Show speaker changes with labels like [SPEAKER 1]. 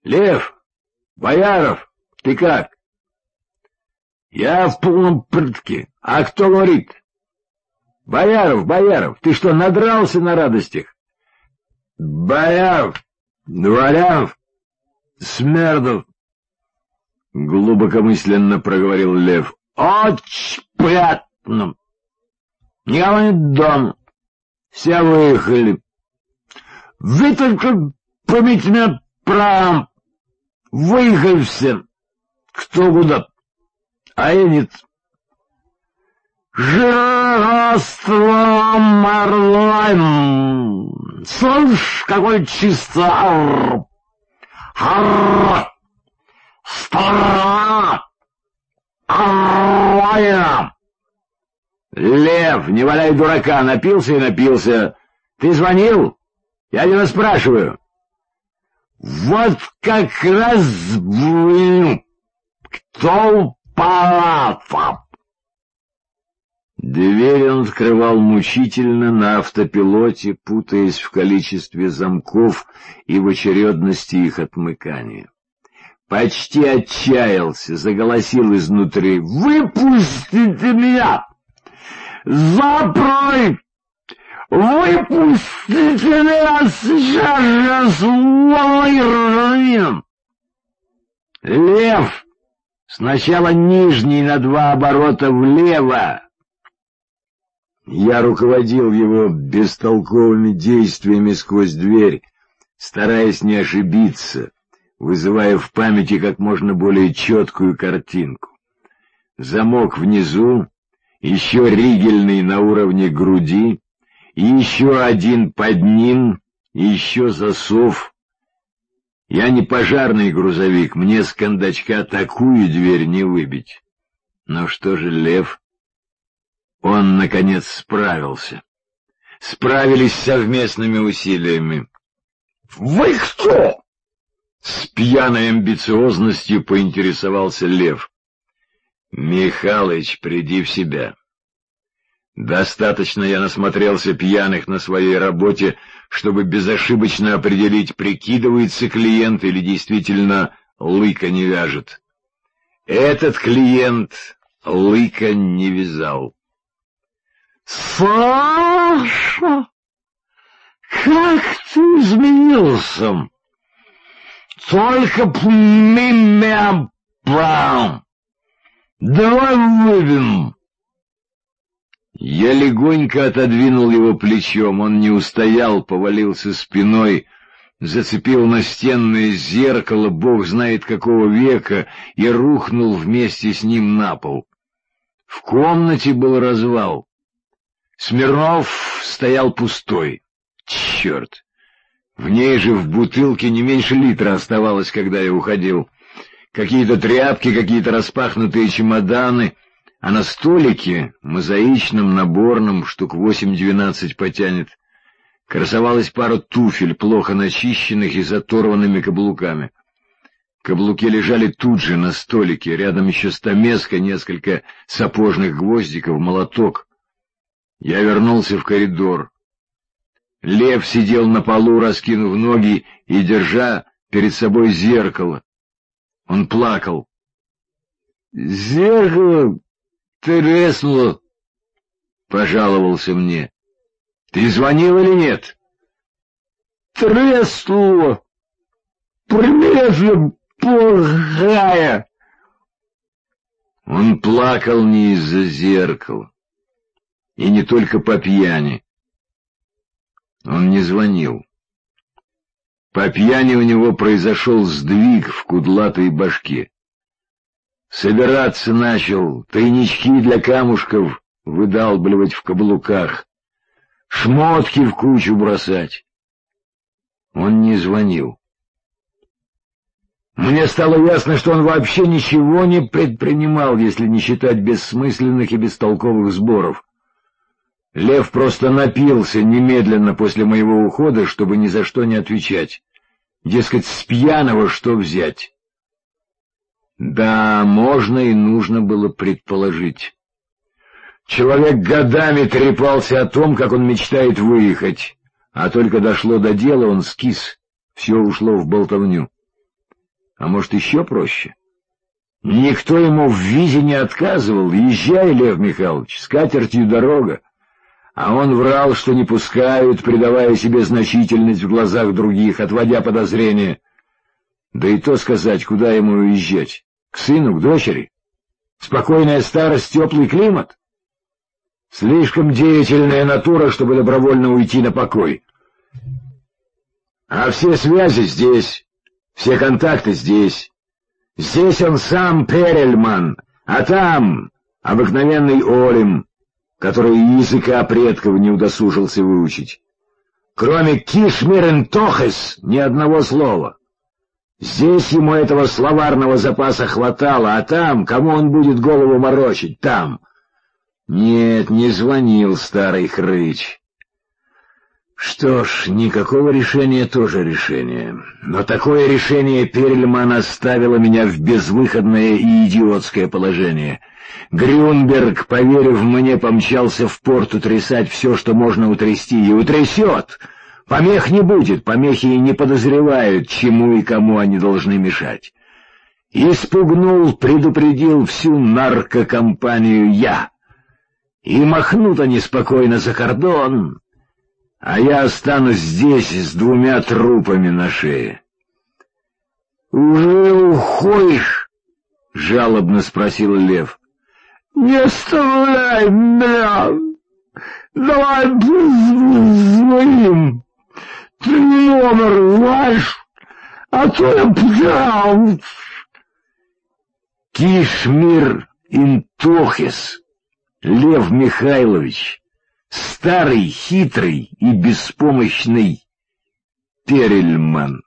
[SPEAKER 1] Лев! Бояров! Ты как? Я в полном порядке. А кто говорит? Бояров, ты что, надрался на радостях? Бояров, Дворянов, Смердов, глубокомысленно проговорил Лев. Очень приятно. Никого нет дома. Все выехали. Вы только помните меня правом. Выехали все. Кто куда. А я нет. Жиростровом орлом. Слышь, какой чисто сторона. Орлая. Лев, не валяй дурака, напился и напился. Ты звонил? Я тебя спрашиваю. Вот как раз кто упал? Дверь он открывал мучительно на автопилоте, путаясь в количестве замков и в очередности их отмыкания. Почти отчаялся, заголосил изнутри. «Выпустите меня! Закрой! Выпустите меня сейчас же, сволочь!» Лев! Сначала нижний на 2 оборота влево. Я руководил его бестолковыми действиями сквозь дверь, стараясь не ошибиться, вызывая в памяти как можно более четкую картинку. Замок внизу, еще ригельный на уровне груди, и еще один под ним, и еще засов. Я не пожарный грузовик, мне с кондачка такую дверь не выбить. Но что же Лев? Он, наконец, справился. Справились совместными усилиями. «Вы кто?» С пьяной амбициозностью поинтересовался Лев. «Михалыч, приди в себя. Достаточно я насмотрелся пьяных на своей работе, чтобы безошибочно определить, прикидывается клиент или действительно лыка не вяжет. Этот клиент лыка не вязал». «Саша, как ты изменился! Только меня прям! Давай выпьем!» Я легонько отодвинул его плечом, он не устоял, повалился спиной, зацепил настенное зеркало, бог знает какого века, и рухнул вместе с ним на пол. В комнате был развал. Смирнов стоял пустой. Черт! В ней же в бутылке не меньше литра оставалось, когда я уходил. Какие-то тряпки, какие-то распахнутые чемоданы, а на столике, мозаичном, наборном, штук 8-12 потянет, красовалась пара туфель, плохо начищенных и с оторванными каблуками. Каблуки лежали тут же на столике, рядом еще стамеска, несколько сапожных гвоздиков, молоток. Я вернулся в коридор. Лев сидел на полу, раскинув ноги и держа перед собой зеркало. Он плакал. «Зеркало треснуло», — пожаловался мне. «Ты звонил или нет?» «Треснуло. Примета плохая». Он плакал не из-за зеркала. И не только по пьяни. Он не звонил. По пьяни у него произошел сдвиг в кудлатой башке. Собираться начал, тайнички для камушков выдалбливать в каблуках, шмотки в кучу бросать. Он не звонил. Мне стало ясно, что он вообще ничего не предпринимал, если не считать бессмысленных и бестолковых сборов. Лев просто напился немедленно после моего ухода, чтобы ни за что не отвечать. Дескать, с пьяного что взять? Да, можно и нужно было предположить. Человек годами трепался о том, как он мечтает выехать, а только дошло до дела, он скис, все ушло в болтовню. А может, еще проще? Никто ему в визе не отказывал. Езжай, Лев Михайлович, с катертью дорога. А он врал, что не пускают, придавая себе значительность в глазах других, отводя подозрения. Да и то сказать, куда ему уезжать? К сыну, к дочери? Спокойная старость, теплый климат? Слишком деятельная натура, чтобы добровольно уйти на покой. А все связи здесь, все контакты здесь. Здесь он сам Перельман, а там обыкновенный Олим, который языка предков не удосужился выучить. Кроме Кишмирентохес ни одного слова. Здесь ему этого словарного запаса хватало, а там, кому он будет голову морочить, там. Нет, не звонил старый хрыч. Что ж, никакого решения тоже решение. Но такое решение Перельмана ставило меня в безвыходное и идиотское положение. Грюнберг, поверив мне, помчался в порт утрясать все, что можно утрясти, и утрясет. Помех не будет, помехи и не подозревают, чему и кому они должны мешать. Испугнул, предупредил всю наркокомпанию я. И махнут они спокойно за кордон, а я останусь здесь с 2 трупами на шее. — Уже уходишь? — жалобно спросил Лев. — Не оставляй меня! Давай позвоним! Ты номер знаешь, а то я потерял. Кишмир Интохес, Лев Михайлович, старый, хитрый и беспомощный Перельман.